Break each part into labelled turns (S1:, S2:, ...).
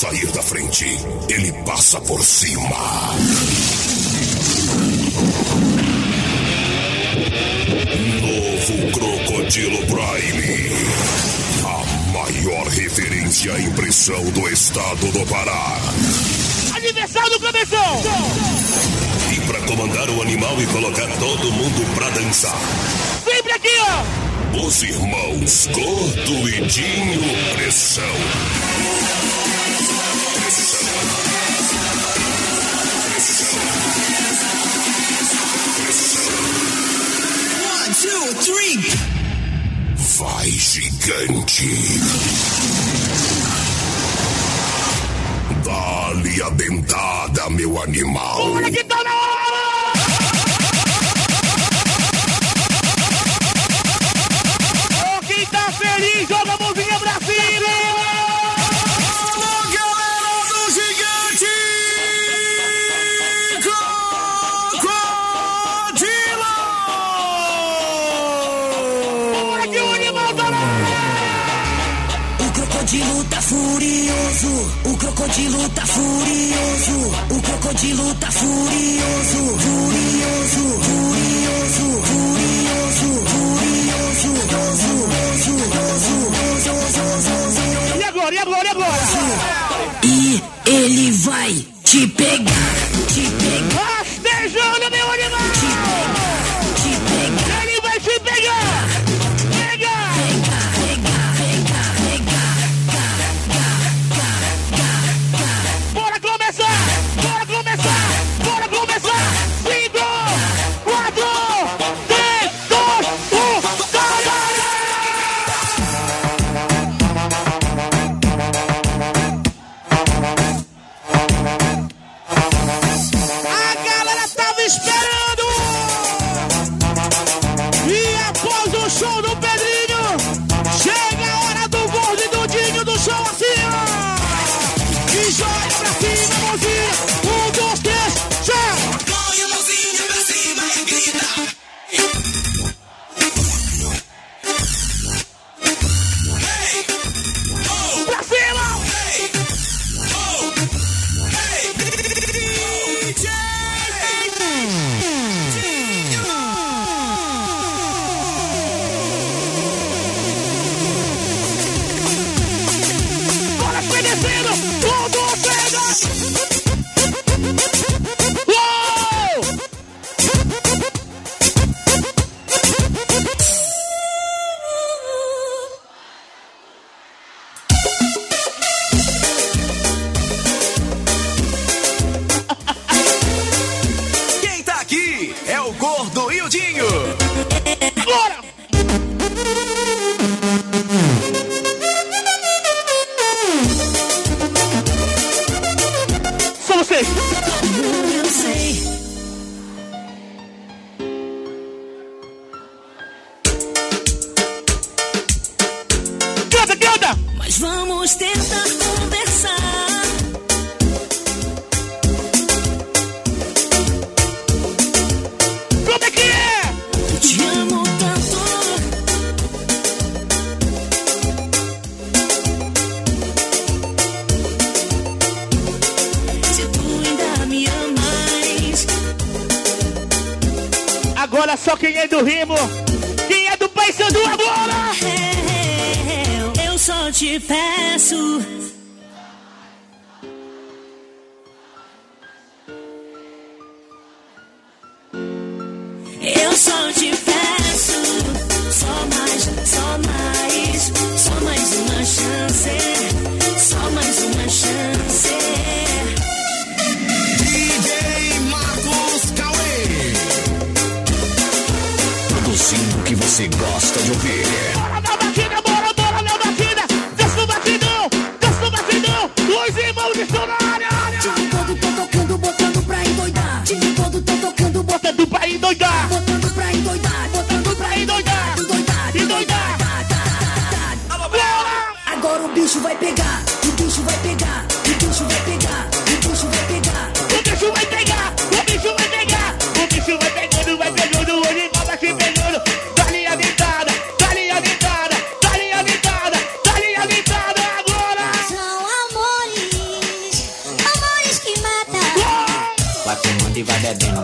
S1: sair da frente, ele passa por cima. Novo Crocodilo Prime. A maior referência à impressão do estado do Pará.
S2: Aniversário do Cabeção!
S1: E pra comandar o animal e colocar todo mundo pra dançar.
S2: Sempre aqui, ó!
S1: Os irmãos Gordo e Dinho Pressão.
S3: One, two, three.
S1: Vai, gigante. Dá-lhe a dentada, meu animal.
S2: Olha que tá na hora! Oh, quem tá feliz, joga a mãozinha pra cima!
S3: Alô, galera do Gigante Crocodilo!
S2: Olha que o animal tá na hora!
S4: O crocodilo tá furioso, o crocodilo tá furioso, o crocodilo tá furioso, furioso, furioso, furioso, furioso,
S2: E agora, e agora, e agora?
S4: e ele vai te pegar, te pegar,
S2: Rastejando, meu animal!
S4: te pegar,
S2: Ele vai te pegar! Pegar!
S4: pegar, pegar, pegar, pegar.
S2: Bora começar! Bora começar! Bora começar! 5, 4, 3, 2, 1, a galera tava esperando! E após o show do Pedrinho, chega a hora do Gordo e do Dinho do show assim, ó! E joga pra cima, mãozinha! 1, 2, 3, já!
S3: Põe a mãozinha pra cima e grita. Hey, oh,
S2: Pra cima!
S3: hey, oh, hey, DJ.
S2: Bora se descendo! 1, 2, 3, 2! Uou!
S3: Quem tá aqui é o Gordo e o Dinho.
S2: Bora! Só vocês!
S4: Eu sei.
S2: Canta, canta!
S4: Mas vamos tentar conversar.
S2: Como é que é?
S4: Eu te amo tanto. Se tu ainda me amas,
S2: Agora só quem é do rimo, quem é do Paysandu agora!
S4: eu só te peço. Eu só te peço. Só mais uma chance. Só mais uma chance.
S3: DJ Marcos Cauê.
S1: Produzindo o que você gosta de ouvir.
S2: Bora na batida, bora, bora na batida! Desce no batidão, desce no batidão! Os irmãos estão na área!
S4: Time todo tô tocando, botando pra endoidar. Time todo tô tocando,
S2: Botando pra endoidar!
S4: botando pra endoidar. Botando pra endoidar. Endoidar,
S2: Endoidar! Bora!
S4: Agora o bicho vai pegar. O bicho vai pegar. O bicho vai pegar. O bicho vai pegar.
S2: O bicho vai pegar! O bicho vai pegar! O bicho vai pegando, o animal vai se pegando! Dá-lhe a dentada! Dá-lhe a dentada! Dá-lhe a dentada! Dá-lhe a dentada agora!
S4: São amores.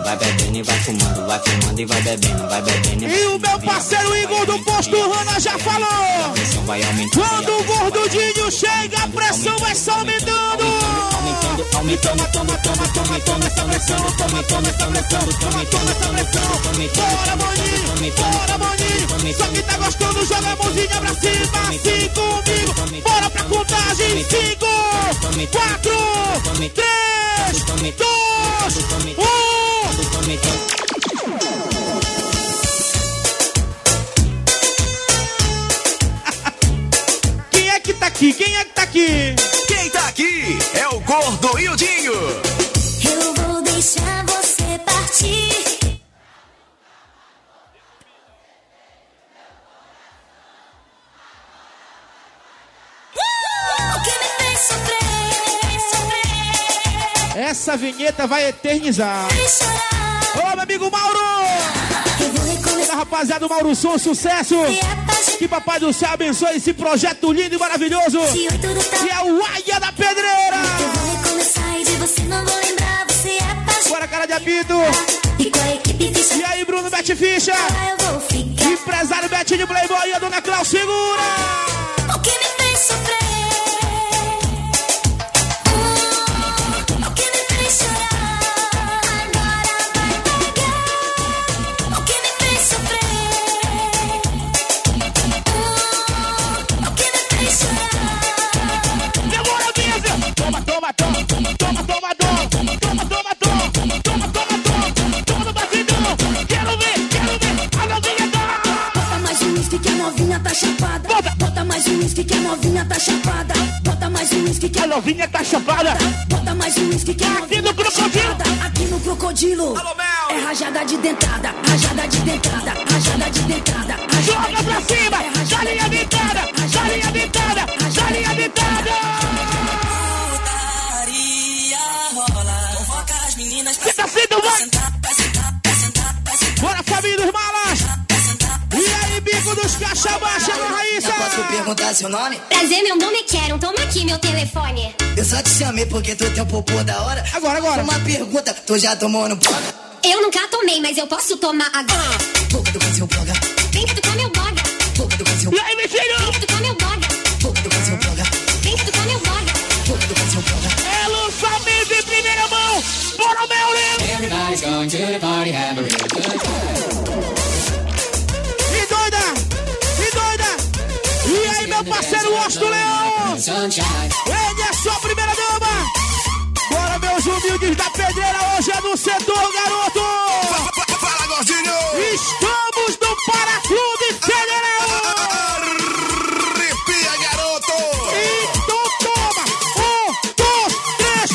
S5: vai bebendo e vai fumando e vai bebendo, vai bebendo.
S2: E o meu parceiro Igor do Posto Rana já falou. Quando o gordudinho chega, a pressão vai só aumentando.
S5: Aumentando, toma essa pressão, toma essa pressão.
S2: Bora, maninho, bora, maninho. Só que tá gostando, joga a mãozinha pra cima, assim comigo. Bora pra contagem, 5, 4, 3, 2, 1. Quem é que tá aqui? Quem é que tá aqui?
S3: Quem tá aqui é o Gordo e o Dinho.
S4: Eu vou deixar você partir. O que me fez sofrer?
S2: Essa vinheta vai eternizar.
S4: Fez chorar.
S2: Ô, meu amigo Mauro!
S4: Eu vou
S2: Olha,
S4: recomeçar.
S2: rapaziada, o Mauro Som, sucesso!
S4: E apaixonar.
S2: Que papai do céu abençoe esse projeto lindo e maravilhoso!
S4: Se oi tudo tá.
S2: Que é o Águia da Pedreira!
S4: Eu vou recomeçar e de você não vou lembrar. Você é apaixonado.
S2: Bora, cara de apito!
S4: E com a equipe ficha.
S2: E aí, Bruno Bete Ficha?
S4: Lá eu vou ficar.
S2: Empresário Betinho Playboy e a dona Clau segura!
S4: O que me fez sofrer? O que me fez chorar? Agora vai pegar. O que me fez sofrer? O que me fez chorar?
S2: Demora mesmo! Toma, toma, toma! Toma, toma, toma! Toma, toma, toma! Toma, toma, toma! Toma no batidão! Quero ver! A novinha tá!
S4: Bota mais um uísque que a novinha tá chapada. Bota mais um uísque que a novinha tá chapada. Bota mais um uísque que
S2: A novinha tá chapada!
S4: Bota mais um uísque que a
S2: Aqui no Crocodilo!
S4: Aqui no Crocodilo.
S3: Alô, Mel!
S4: É rajada de dentada, rajada de dentada, rajada de dentada.
S2: Joga pra cima! Galinha dentada! Galinha dentada! Galinha dentada! Você tá sendo vai! Bora, família dos malas! E aí, bico dos caixa baixa, Raíssa!
S6: Posso perguntar seu nome?
S7: Prazer, meu nome é Karen. Toma aqui meu telefone.
S6: Eu só te chamei porque tu tem um popô da hora.
S2: Agora!
S6: Uma pergunta, tu já tomou no boga?
S7: Eu nunca tomei, mas eu posso tomar agora.
S6: Boca do canzinho boga.
S7: Vem que tu come o boga.
S6: Boca do canzinho
S2: E aí,
S7: Vem
S2: Vitinho?
S7: que tu come o boga.
S6: boca do canzinho boga.
S7: Vem que tu come o boga.
S6: Boca do canzinho boga.
S2: É lançamento em primeira mão! Bora, Melly!
S5: Everybody's going to the party, have a real good time.
S2: E doida! E aí, meu parceiro Osto Leão!
S5: Sunshine.
S2: Ele é sua primeira dama! Bora, meus humildes da pedreira, hoje é no setor, garoto!
S3: Fala, Gordinho!
S2: Estamos no Paraclube Federal!
S3: Arrepia, garoto!
S2: Então toma! 1, 2, 3,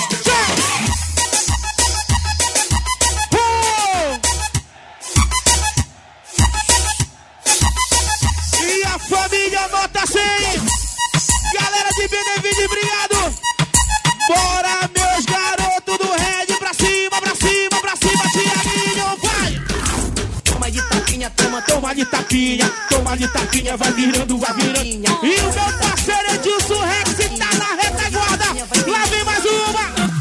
S2: 7! E a família nota 100! Galera de Benevide, obrigado! Bora, meus garotos do Red, pra cima, Tiaguinho, vai!
S6: Toma de tapinha,
S2: Toma de tapinha, vai virando. E o meu parceiro Edilson Rex tá na retaguarda. Lá vem mais uma.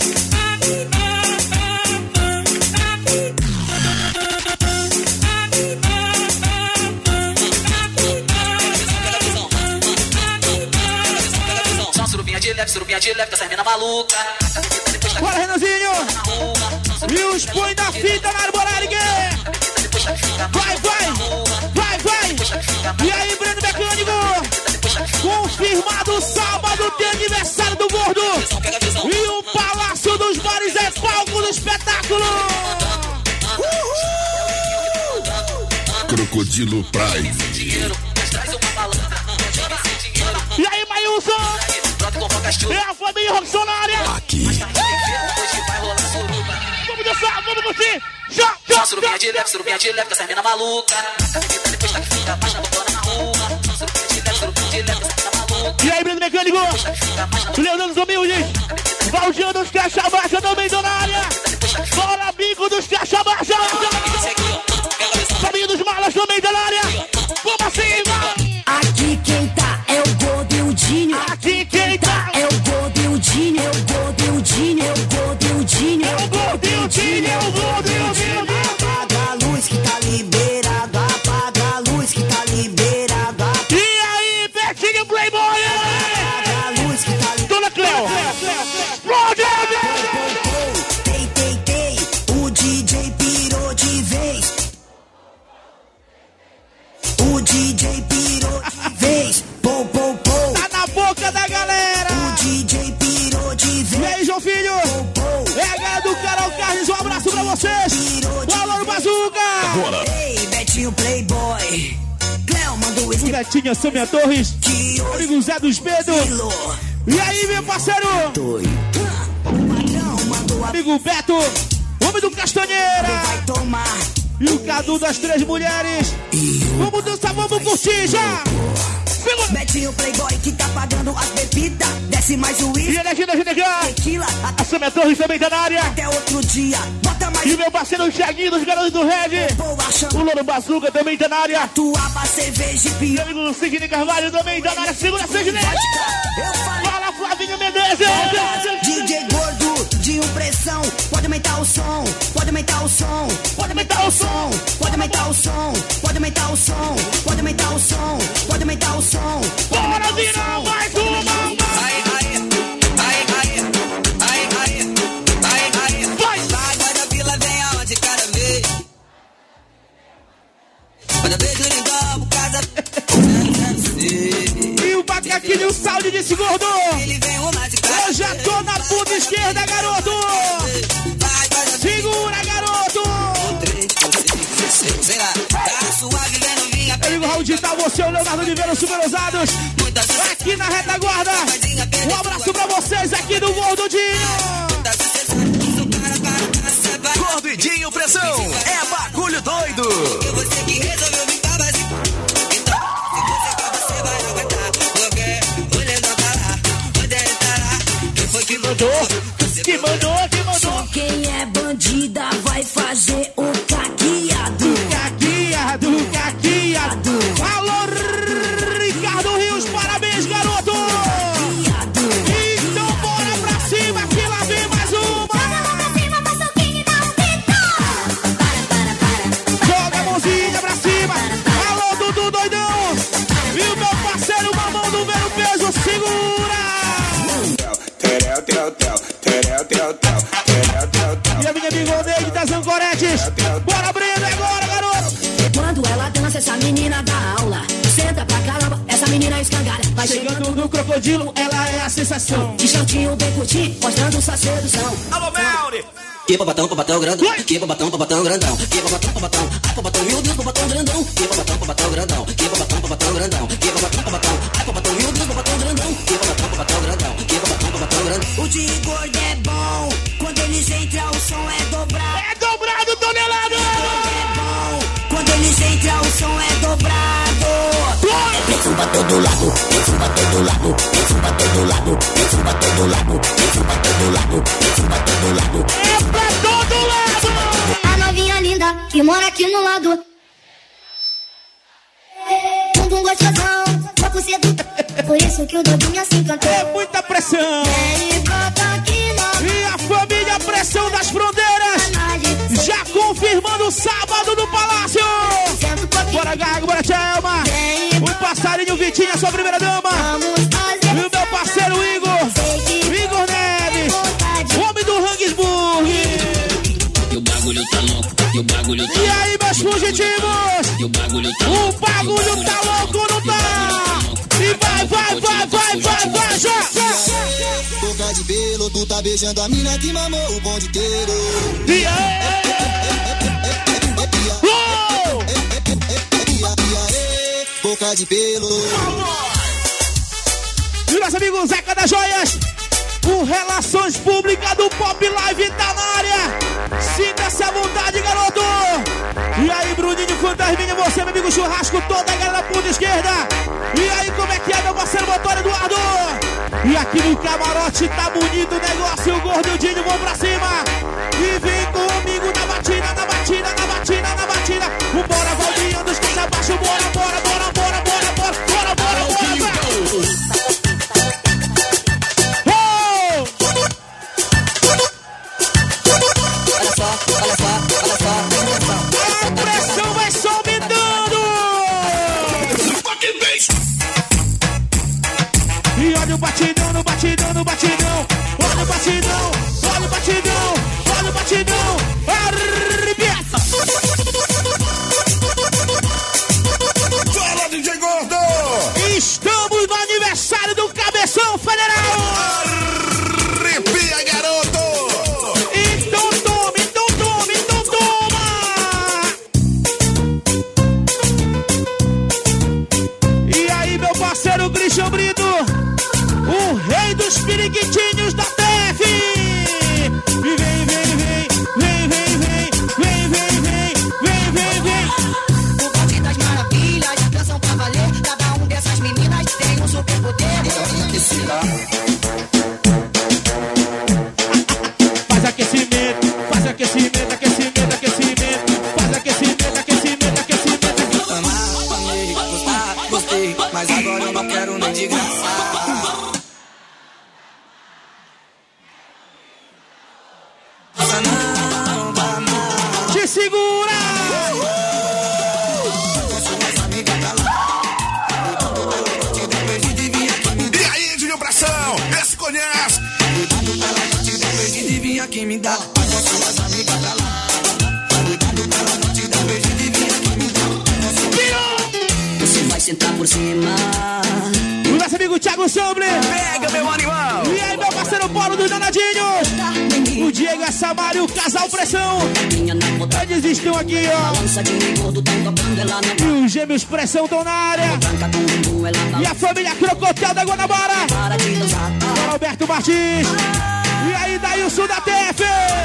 S8: Só surubinha de leve, tá saindo maluca.
S2: Bora, Renanzinho. E os põe da fita na Arborarigue. Vai. E aí, Breno Mecânico. Confirmado sábado, tem aniversário do Gordo. E o Palácio dos Bares é palco do espetáculo.
S1: Crocodilo Prime.
S2: E aí, Mailson. É a família Roxonária.
S1: Aqui.
S2: Vamos dançar, vamos curtir.
S8: Só surubinha de leve, tá saindo maluca. Depois tá que fica baixa, botando na rua. Só surubinha de leve, tá saindo maluca.
S2: E aí, Breno Mecânico. Leandro dos Humildes. Valdiano dos Caixa Baixa também tô na área. Bora, bico dos Caixa Baixa. Família dos Malas também tô na área. Vamos cima.
S4: Aqui quem tá é o Gordo e o Dinho.
S2: Aqui quem tá
S4: É o Gordo e o Dinho. É o Gordo e o Dinho. É o Gordo e o Dinho.
S2: é o Gordo e o Dinho, é o Gordo e o vocês. O Alô Bazuca.
S6: Ei, Betinho Playboy. Cléo mandou esse
S2: O Betinho Samia Torres.
S6: que hoje
S2: Amigo Zé dos Pedros.
S6: pilou.
S2: E aí, meu parceiro?
S6: O patrão mandou a
S2: Amigo Beto. Homem do Castanheira.
S6: vai tomar.
S2: E o Cadu das Três Mulheres. Vamos dançar, vamos curtir já. Pegou.
S6: Betinho Playboy que tá pagando as bebidas. Desce mais o
S2: E
S6: uísque,
S2: energia,
S6: tequila.
S2: A Samia Torres também tá na área.
S6: Até outro dia. Bota mais
S2: E meu parceiro Thiaguinho dos Garotos do Red.
S6: boa
S2: O
S6: chama.
S2: Louro Bazuca também tá na área.
S6: Tua pra cerveja e
S2: E
S6: pior.
S2: amigo Sidney Carvalho também tá na área. Segura, Sidney.
S6: Eu falei.
S2: Fala, Flavinho Menezes.
S6: DJ gordo, de pressão. Pode aumentar o som, pode aumentar o som, pode aumentar o som, pode aumentar o som, pode aumentar o som, pode aumentar o som, pode aumentar o som.
S2: Bora virar mais uma. Vai.
S8: Água da vila vem aonde cada vez. Quando beijo ligar por casa.
S2: E o macaquinho Saúde desse gordo.
S8: Ele vem uma de cada
S2: Eu já tô na ponta esquerda, garoto. Segura, garoto.
S8: Sei lá, tá suave vendo vinha.
S2: Amigo Raul Digital, você, o Leonardo Oliveira, os super ousados. Aqui na retaguarda. Um abraço pra vocês aqui do Gordudinho.
S3: Gordudinho Pressão. É bagulho doido.
S8: Você que resolveu ficar vazio. Então, se você vai aguentar. Qualquer olhando pra lá, onde ele estará? Quem foi que
S2: Mandou, que mandou, que mandou.
S4: Só quem é bandida vai fazer o caqueado.
S2: Caqueado, caqueado. Alô, Ricardo Rios, parabéns, garoto.
S4: Caqueado.
S2: Então bora pra cima, que lá vem mais uma. Joga a mãozinha pra cima. Alô, Dudu Doidão. E o meu parceiro Mamão do Vero Peso, segura. E a minha amiga Odeide das Ancoretes. Bora, Breno, agora, garoto.
S4: Quando ela dança, essa menina dá aula. Senta pra caramba, essa menina escangalha. Vai
S2: Chegando no crocodilo, ela é a sensação.
S4: de shortinho bem curtinho, mostrando sua sedução.
S3: Alô, Melri.
S8: Que babatão grandão. Que babatão grandão. Que babatão. Ai, babatão, meu Deus, babatão grandão. Que babatão grandão. Que babatão grandão. Que babatão. Ai, babatão, meu Deus, babatão grandão. Que babatão grandão. Que babatão grandão.
S6: O de gordo é bom, quando eles entram o som é dobrado.
S2: É dobrado, tonelada.
S6: É bom, quando eles entram o som é dobrado.
S4: Desce pra todo lado, desce pra todo lado, desce pra todo lado, desce pra todo lado, desce pra todo lado, desce pra todo lado.
S2: É pra todo lado.
S7: A novinha linda que mora aqui no lado. Bumbum gostosão, corpo sedutor. Por isso que o Dodinho assim cantou.
S2: É muita pressão.
S7: Vem e brota aqui na
S2: E a família Pressão das Fronteiras
S7: homenagem.
S2: já confirmando sábado no Palácio.
S7: Senta um pouquinho,
S2: Bora, Gago, bora, Tchelma.
S7: vem e
S2: O passarinho Vitinho, a sua primeira dama.
S7: vamos fazer.
S2: E o meu parceiro Igor.
S7: Sei que
S2: Igor Neves.
S7: vontade.
S2: O homem do Rangisburg.
S5: E o bagulho tá louco, e o bagulho tá
S2: E aí, meus fugitivos?
S5: E o bagulho tá
S2: O bagulho tá louco, não tá? E vai, já.
S9: Boca de pelo, tu tá beijando a mina que mamou o bonde inteiro.
S2: E aí? Uou!
S9: Boca de pelo.
S2: E o nosso amigo Zeca das Joias, o Relações Públicas do Pop Live tá na área. Sinta-se à vontade, garoto. E aí, Bruninho, Fantasminha, você, meu amigo Churrasco, toda a galera ponta esquerda. E aí, como é que é, meu parceiro motor Eduardo? E aqui no camarote tá bonito o negócio, o Gordudinho, vamos pra cima. E vem comigo na batida, na batida, na batida, na batida. Bora, Valdinho, dos caras abaixo, bora, bora, bora, bora, bora, bora, bora, bora, bora, bora. A pressão vai só aumentando. E olha o batidão, no batidão, no batidão. Olha o batidão, olha o batidão, olha o batidão.
S8: sentar por cima.
S2: O nosso amigo Thiago Sombre.
S3: Pega, meu animal.
S2: E aí, meu parceiro Paulo dos Danadinhos. O Diego, a Samara e o Casal Pressão. Eles estão aqui, ó. E os Gêmeos Pressão estão na área. E a família Crocotel da Guanabara. O Roberto Martins. E aí, Dailson da TF.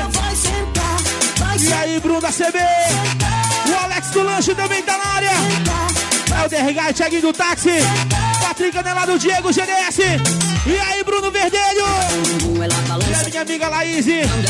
S2: E aí, Bruno da CB. O Alex do Lanche também tá na área. É o DRH e Thiaguinho do Táxi. Patrick Canela do Diego GDS. E aí, Bruno Verdelho. E a minha amiga Laís.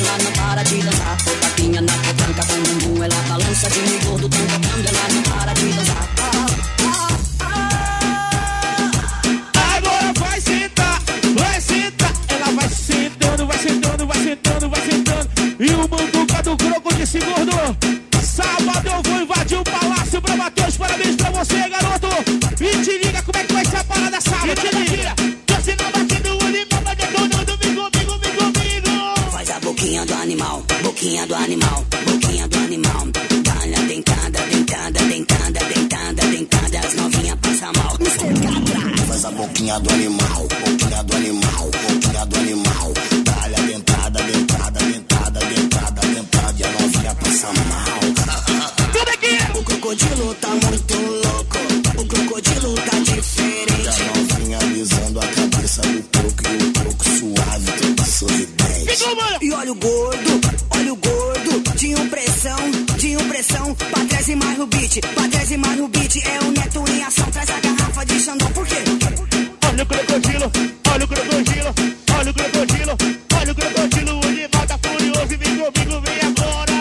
S2: Agora vai sentar, vai sentar. Ela vai sentando, vai sentando, vai sentando, vai sentando. E o Manduca do Croco disse, gordo, sábado eu vou invadir o palácio pra bater os parabéns pra você, garoto. E te liga como é que vai ser a parada sábado, te liga. Você não batendo o limão, vai detonando, comigo.
S8: Faz a boquinha do animal, boquinha do animal, boquinha do animal. Dá-lhe a dentada, dentada, dentada, dentada, dentada. As novinhas passam mal.
S9: Faz a boquinha do animal, boquinha do animal, boquinha do animal. Dá-lhe a dentada, dentada, dentada, dentada, dentada. E a novinha passa mal.
S8: O crocodilo tá muito louco, o crocodilo tá diferente.
S9: E a novinha alisando a cabeça do croco e o croco suave, todo sorridente.
S8: E olha o gordo, tinha pressão, pra trás e mais no beat, pra trás e mais no beat. É o Neto em ação, traz a garrafa de Xandão, por quê?
S2: Olha o crocodilo, olha o crocodilo, olha o crocodilo, olha o crocodilo. O animal tá furioso e vem comigo, vem agora.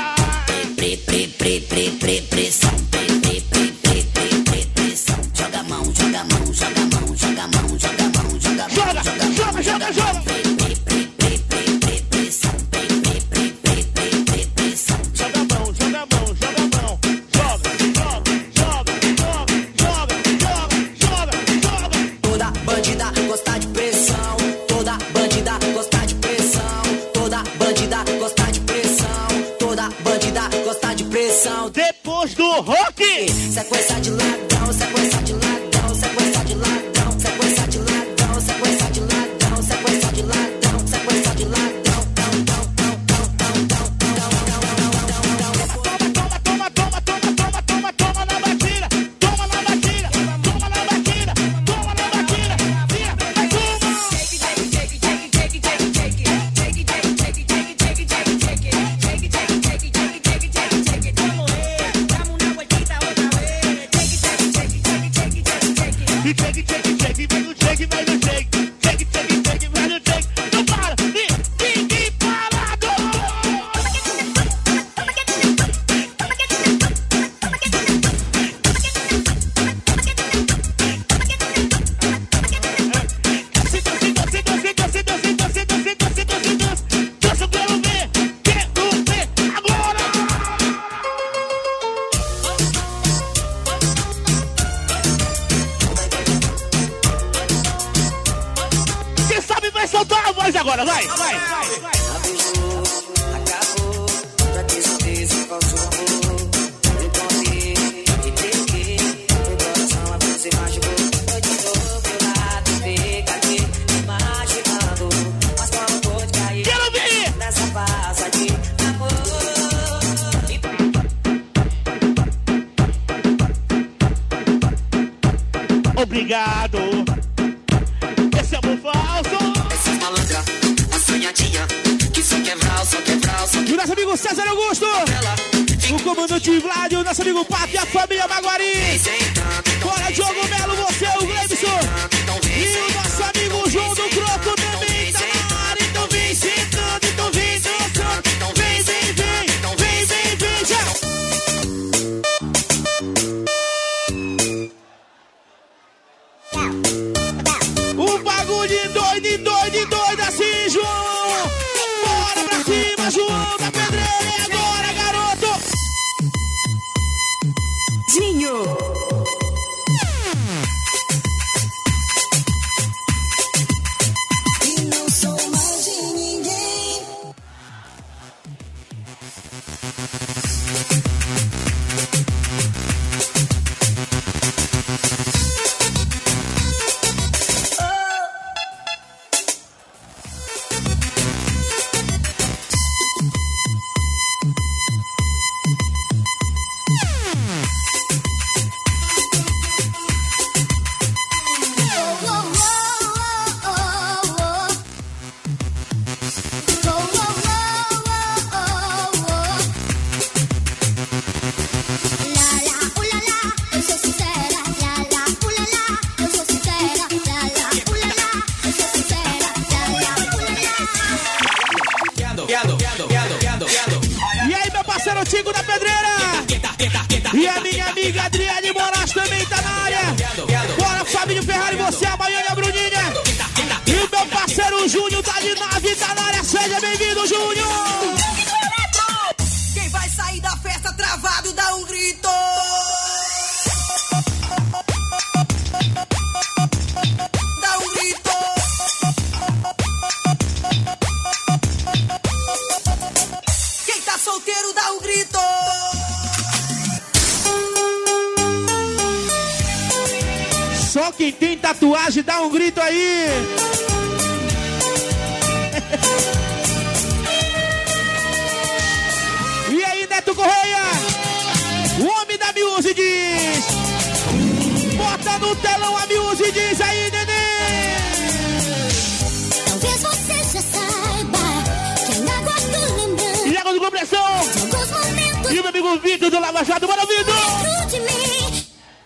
S8: Pressão, pressão. Joga a mão, joga a mão, joga a mão, joga a mão, joga a mão, joga a mão,
S2: joga.
S8: Pressão.
S2: Joga a mão, joga a mão, joga a mão. Joga.
S8: Toda bandida gosta de pressão, toda bandida gosta de pressão, toda bandida gosta de pressão, toda bandida gosta de pressão.
S2: Depois do rock,
S8: sequência de ladrão, sequência de ladrão, sequência de ladrão, sequência de ladrão, sequência de ladrão, sequência de ladrão, sequência de ladrão.
S2: Toma na batida, toma na batida. agora, vai, vai, vai, vai.
S8: Acabou, já te certeza qual sua amor. Encontrei e peguei, o coração a você machucou. Foi de novo pro lado, pegadinho, imaginando. Mas quando pode cair,
S2: quero ver
S8: nessa farsa de amor.
S2: Obrigado. Esse amor falso.
S8: Essa malandra, a sonhadinha, que só quebrar, só quebrar, só
S2: E o nosso amigo César Augusto, o comandante Vlad, o nosso amigo Pato e a família Maguari. Bora, Diogo Melo, você, o Gleibson. E o nosso amigo João do Croco também tá na área. Então vem sentando, então vem dançando. Vem, vem, vem, vem, vem, vem, já. O bagulho doido assim, João. Bora pra cima, João da Pedreira. E agora, garoto?
S8: Dinho.
S2: E a minha amiga Adriane Moraes também tá na área. Bora, Fabinho Ferrari, você, a Baiana e a Bruninha. E o meu parceiro Júnior tá de nave, tá na área. Seja bem-vindo, Júnior.
S6: Quem vai sair da festa travado dá um grito. Dá um grito. Quem tá solteiro dá um grito.
S2: Só quem tem tatuagem dá um grito aí. E aí, Neto Correia? O homem da Muse diz. Bota no telão a Muse diz aí, neném.
S7: Talvez você já saiba que ainda gosto lembrando.
S2: E água do compressão.
S7: Alguns momentos
S2: E o meu amigo Vitor do Lava Jato, bora, Vitor.
S7: dentro de mim.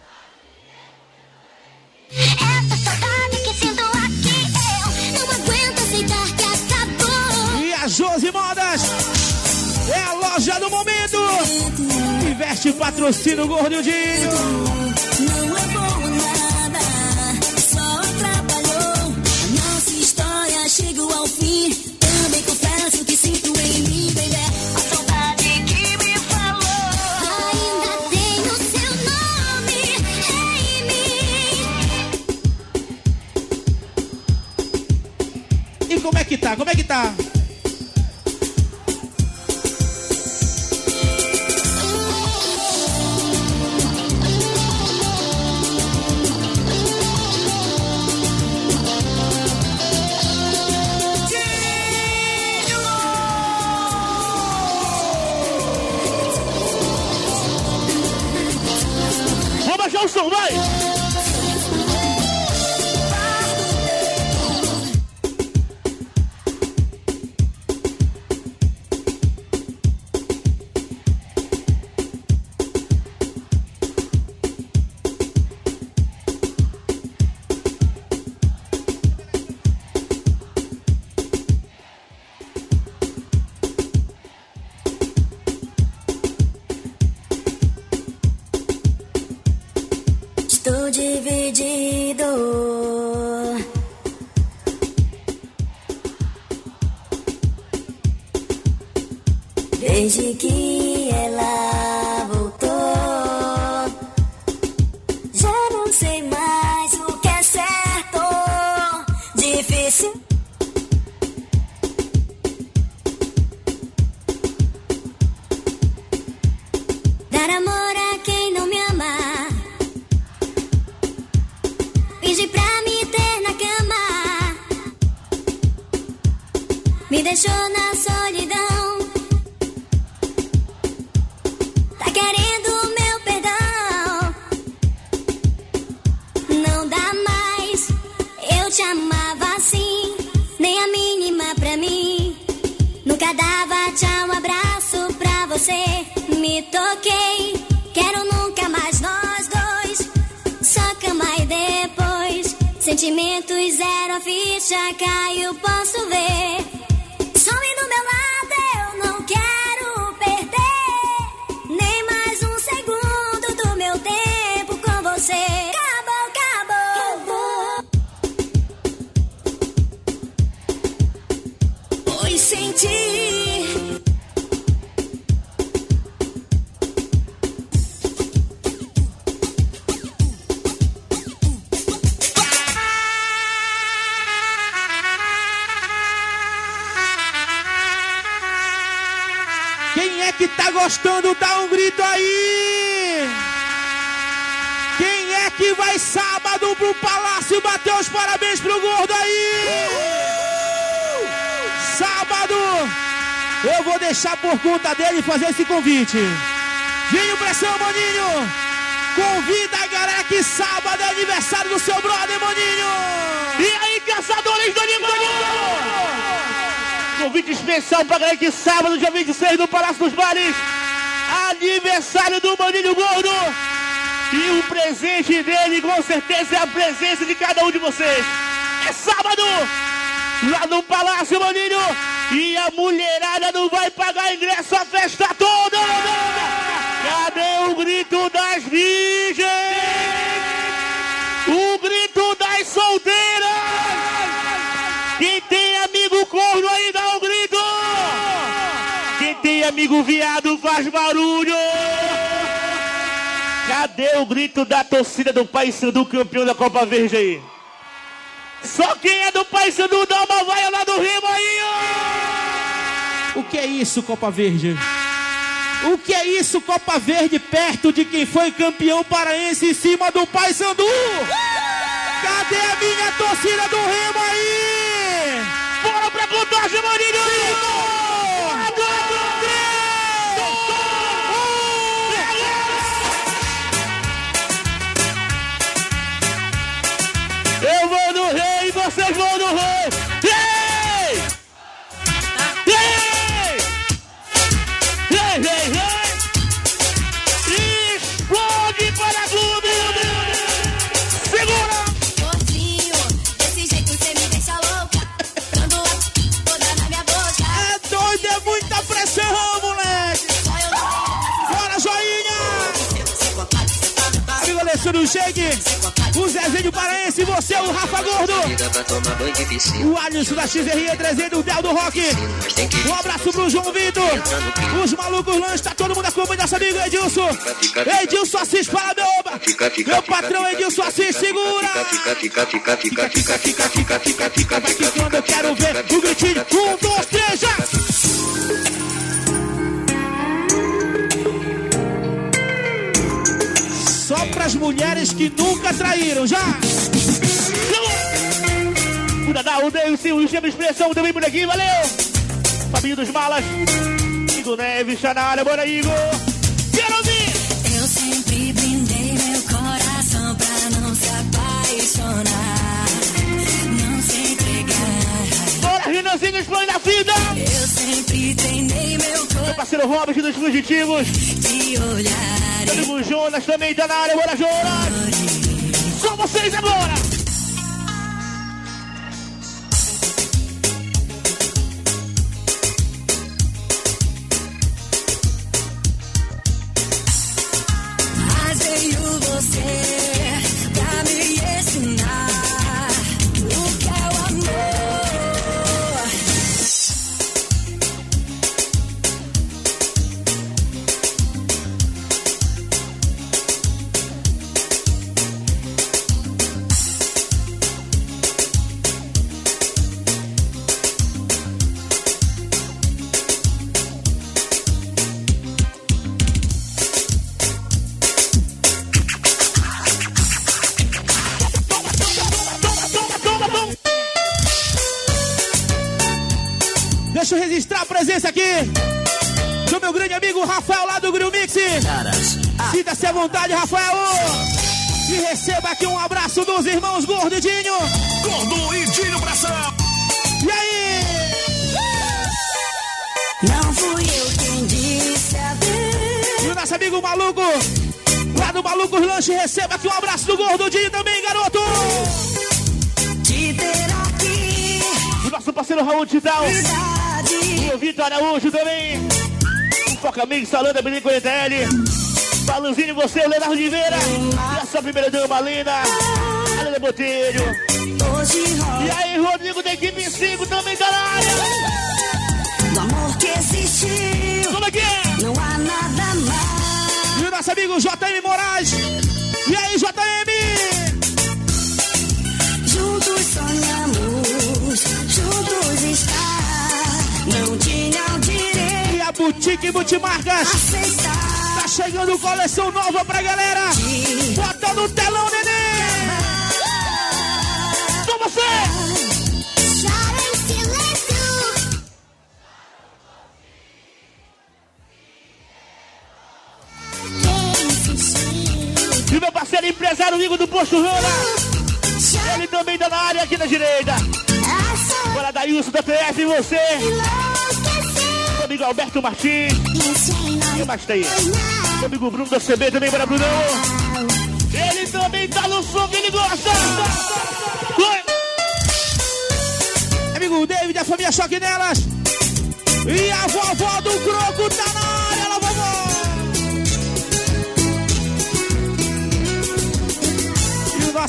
S7: Essa saudade que sinto aqui eu não aguento aceitar que acabou.
S2: E a Josi Modas é a loja do momento. Investe, patrocina o Gordo Dinho.
S6: Não é bom nada, só atrapalhou. A nossa história chegou ao fim. Também confesso que sinto em mim, baby, a saudade que me falou.
S7: Ainda tenho seu nome em mim.
S2: E como é que tá? Como é que tá? Vamos baixar o som, vai!
S6: Estou dividido. Desde que ela voltou, já não sei mais o que é certo. Difícil. Dar amor a quem não me ama. Pedir pra me ter na cama. Me deixou na solidão. Tá querendo meu perdão. Não dá mais. Eu te amava assim. Nem a mínima pra mim. Nunca dava tchau, abraço pra você. Me toquei. Quero nunca mais nós dois. Só cama e depois. Sentimentos zero, a ficha caiu, posso ver. Some do meu lado, eu não quero perder nem mais um segundo do meu tempo com você. Acabou, acabou, acabou. Pois senti.
S2: Quem é que tá gostando, dá um grito aí! Quem é que vai sábado pro Palácio bater os parabéns pro Gordo aí? Sábado, eu vou deixar por conta dele fazer esse convite. Vinho Pressão, maninho! Convida a galera que sábado é aniversário do seu brother, maninho! E aí, caçadores do animal! Convite especial pra galera que sábado, dia 26, no Palácio dos Bares. Aniversário do Maninho Gordo. E o presente dele, com certeza, é a presença de cada um de vocês. É sábado, lá no Palácio, Maninho. E a mulherada não vai pagar ingresso a festa toda. Cadê o grito das virgens! O grito das solteiras! Quem tem amigo corno aí dá um grito! Quem tem amigo viado faz barulho! Cadê o grito da torcida do Paysandu campeão da Copa Verde aí? Só quem é do Paysandu dá uma vaia lá do Remo aí, ó!
S10: O que é isso, Copa Verde? O que é isso, Copa Verde, perto de quem foi campeão paraense em cima do Paysandu? Cadê a minha torcida do Remo aí?
S2: Bora pra contagem, Maninho! Eu vou no rei, vocês vão no rei! Rei! Rei! Rei, rei, rei! Explode para tudo! Segura!
S7: Gordinho, desse jeito cê me deixa louca. Dando toda na minha boca.
S10: É doido, é muita pressão, moleque!
S7: Só eu não
S10: Bora, joinha! Amigo Alessandro Shake, o Zezinho Paraense, você, o Rafa Gordo, o Alisson da XRE 300, o Del do Rock. Um abraço pro João Vitor, os malucos lanches, tá todo mundo acompanhando nosso amigo Edilson. Edilson Assis, fala meu oba. Meu patrão Edilson Assis, segura. Vai que quando eu quero ver o gritinho. 1, 2, 3, já. Só pras mulheres que nunca traíram, já!
S2: Cuidado, o Deus, o Gema Expressão também por aqui, valeu! Fabinho dos Malas, Igor Neves, tá na área, bora Igor! Quero ouvir!
S7: Eu sempre brindei meu coração pra não se apaixonar, não se entregar.
S2: Bora, Renanzinho, explode na vida!
S7: Eu sempre treinei meu
S2: Meu
S7: coração
S2: parceiro Robert dos Fugitivos,
S7: de olhar.
S2: meu amigo Jonas também tá na área, bora Jonas! Só vocês agora!
S7: Mas veio você pra me ensinar o que é o amor.
S10: Deixa eu registrar a presença aqui do meu grande amigo Rafael lá do Grill Mix. Sinta-se à vontade, Rafael. E receba aqui um abraço dos irmãos Gordo e Dinho.
S3: Gordo e Dinho Pressão.
S10: E aí?
S7: Não fui eu quem disse a vez.
S10: E o nosso amigo Maluco, lá do Malucos Lanche, receba aqui um abraço do Gordo Dinho também, garoto.
S7: De ter aqui
S2: O nosso parceiro Raul Tidal,
S7: verdade.
S2: o Vitor Araújo também, o Foca Mix, Salanda, Benico ETL, Balanzinho, você, o Leonardo Oliveira, e a sua primeira dama, Lina, a Lena Botelho.
S7: Hoje rola
S2: E aí, Rodrigo da equipe 5 também tá na área.
S7: o amor que existiu.
S2: Como é que é?
S7: Não há nada mais.
S10: E o nosso amigo JM Moraes. E aí, JM?
S7: Juntos sonhamos, juntos estar. Não tinham direito
S10: E a Boutique Multimarcas.
S7: a aceitar.
S10: Tá chegando coleção nova pra galera. Bota no telão, neném.
S2: Com você!
S7: Chora em silêncio. Quem insistiu?
S2: E meu parceiro empresário Igor do Posto Rana, ele também tá na área aqui na direita. Bora, Daílson da PF, e você, meu amigo Alberto Martins. Quem mais tem? Meu amigo Bruno da CB também, bora, Brunão. Ele também tá no som que ele gosta.
S10: Amigo David, a família Choque Nelas. E a vovó do Croco tá na área, ela vovó.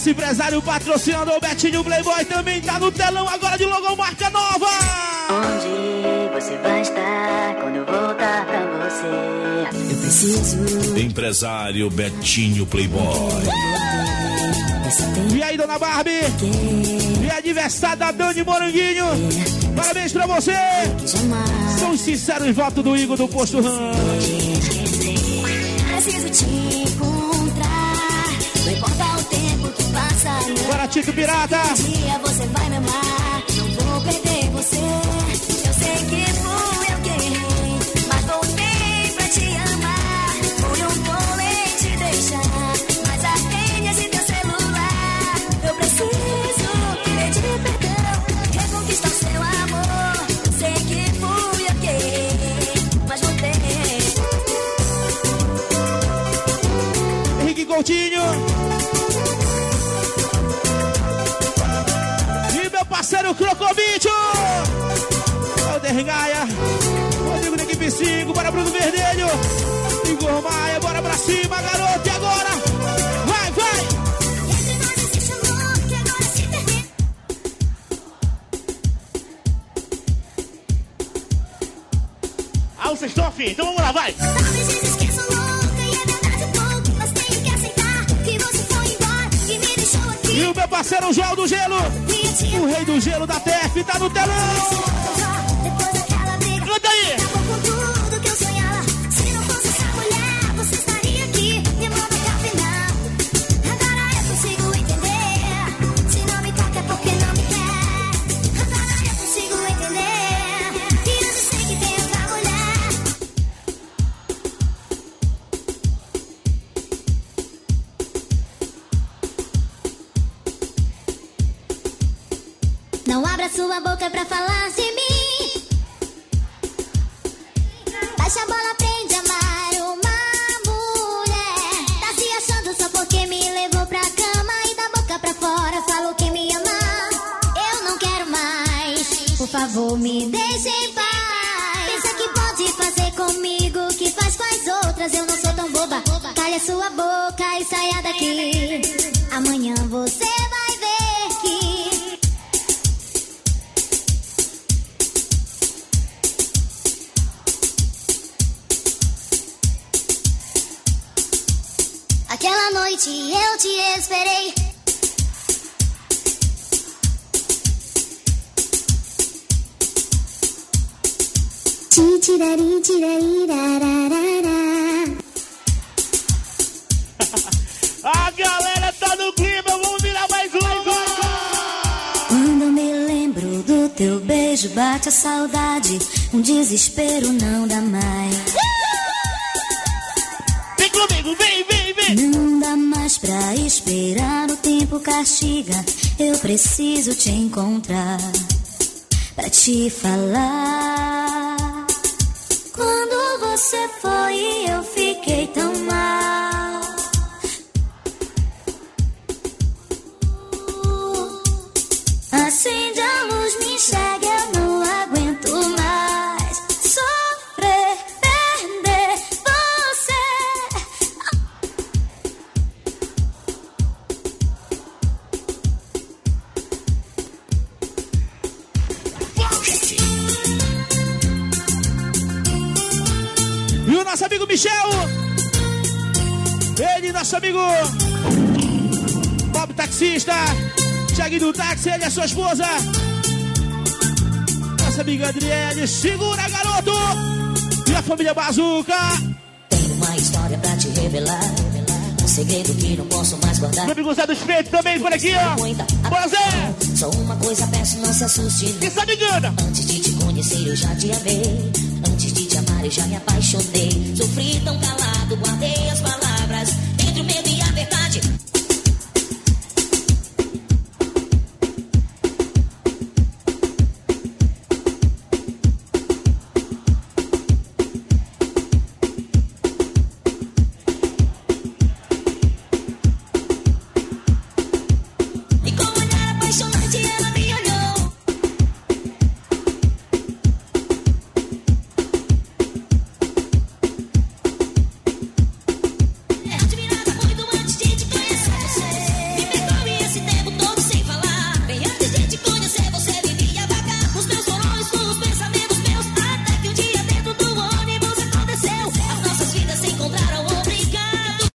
S10: Nosso empresário patrocinador Betinho Playboy também tá no telão agora de logomarca nova.
S11: Onde você vai estar quando eu voltar pra você? Eu preciso.
S1: Empresário Betinho Playboy.
S10: E aí, dona Barbie? E aniversário da Dani Moranguinho. Parabéns pra você. São os sinceros votos do Igor do Posto Ram.
S7: Preciso te encontrar. Não importa o tempo que passa.
S10: Bora, Tito Pirata.
S7: Um dia você vai me amar. Não vou perder você. Eu sei que fui eu quem errei, mas voltei pra te amar. Fui um tolo te deixar, mas atende esse teu celular. Eu preciso pedir perdão, reconquistar seu amor. Sei que fui eu quem errei, mas voltei.
S10: Henrique Coutinho. E meu parceiro Crocobicho. Alder Gaia. Rodrigo da equipe 5. Bora Bruno Verdelho. Igor Maia. Bora pra cima, garoto. E agora? Vai, vai.
S7: Entre nós existe amor que agora se termina.
S10: Ah, vocês estão afim. Então vamos lá, vai.
S7: Talvez esqueça louca e é verdade um pouco, mas tenho que aceitar que você foi embora e me deixou aqui.
S10: E o meu parceiro João do Gelo. O rei do gelo da TF tá no telão.
S7: Depois daquela briga,
S10: canta aí.
S7: acabou com tudo que eu sonhava. Se não fosse essa mulher, você estaria aqui me amando até o final. Agora eu consigo entender. Se não me toca é porque não me quer. Agora eu consigo entender. E eu já sei que tem outra mulher. Não abra sua boca pra falar de mim. Baixa a bola, aprende a amar uma mulher. Tá se achando só porque me levou pra cama e da boca pra fora falou que me ama. Eu não quero mais, por favor me deixe em paz. Pensa que pode fazer comigo o que faz com as outras. Eu não sou tão boba. Calha sua boca e saia daqui. Amanhã você vai ver que aquela noite eu te esperei. Tirari, tirari, rararara.
S10: A galera tá no clima, vamos virar mais um.
S11: Quando me lembro do teu beijo, bate a saudade. Um desespero não dá mais.
S10: Vem comigo, vem, vem, vem.
S11: Não dá mais pra esperar, o tempo castiga. Eu preciso te encontrar pra te falar. Quando você foi, eu fiquei tão mal. Acende a luz, me enxerga, eu não aguento mais sofrer, perder você.
S10: E o nosso amigo Michel. Ele, nosso amigo Bob Taxista. Thiago do táxi, ele é sua esposa. Nossa amiga Adriele, segura, garoto. E a família Bazuca.
S11: Tenho uma história pra te revelar. Um segredo que não posso mais guardar.
S10: Meu amigo Zé dos Peitos também por aqui, ó. Bora, Zé.
S11: Só uma coisa peço, não se assuste.
S10: Que sabe engana.
S11: Antes de te conhecer eu já te amei. Antes de te amar eu já me apaixonei. Sofri tão calado, guardei